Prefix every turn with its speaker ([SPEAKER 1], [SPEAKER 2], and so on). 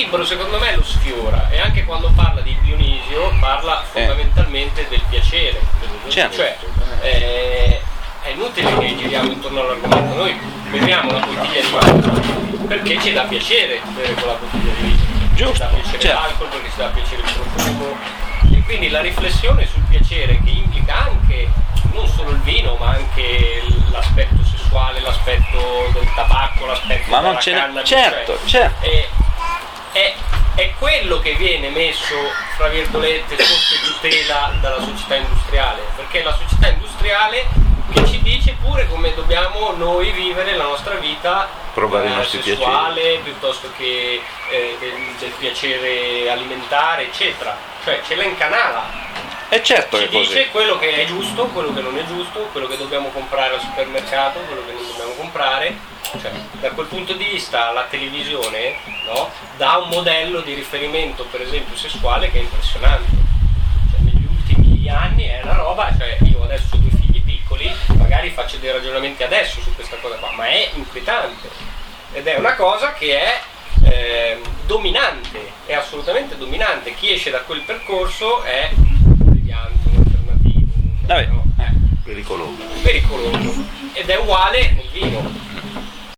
[SPEAKER 1] libro secondo me lo sfiora, e anche quando parla di Dionisio parla fondamentalmente del piacere,
[SPEAKER 2] certo.
[SPEAKER 1] Cioè è inutile che giriamo intorno all'argomento, noi beviamo una bottiglia di vino perché ci dà piacere bere quella bottiglia di vino,
[SPEAKER 2] giusto,
[SPEAKER 1] ci dà piacere
[SPEAKER 2] certo.
[SPEAKER 1] l'alcol, perché ci dà piacere il profumo, e quindi la riflessione sul piacere, che implica anche non solo il vino ma anche l'aspetto sessuale, l'aspetto del tabacco, l'aspetto
[SPEAKER 2] ma
[SPEAKER 1] della
[SPEAKER 2] non ce
[SPEAKER 1] canna,
[SPEAKER 2] n'è, certo, certo.
[SPEAKER 1] È quello che viene messo, fra virgolette, sotto tutela dalla società industriale, perché è la società industriale che ci dice pure come dobbiamo noi vivere la nostra vita,
[SPEAKER 2] provare i nostri
[SPEAKER 1] sessuale,
[SPEAKER 2] piaceri,
[SPEAKER 1] piuttosto che del piacere alimentare, eccetera. Cioè ce la incanala.
[SPEAKER 2] E certo
[SPEAKER 1] Ci
[SPEAKER 2] che è così.
[SPEAKER 1] dice quello che è giusto, quello che non è giusto, quello che dobbiamo comprare al supermercato, quello che non dobbiamo comprare. Cioè, da quel punto di vista la televisione, no, dà un modello di riferimento, per esempio sessuale, che è impressionante. Cioè, negli ultimi anni è una roba, cioè io adesso ho 2 figli piccoli, magari faccio dei ragionamenti adesso su questa cosa qua, ma è inquietante, ed è una cosa che è dominante, è assolutamente dominante. Chi esce da quel percorso è deviante, un alternativo,
[SPEAKER 2] Vabbè,
[SPEAKER 1] no?
[SPEAKER 2] pericoloso.
[SPEAKER 1] Pericoloso, ed è uguale nel vino.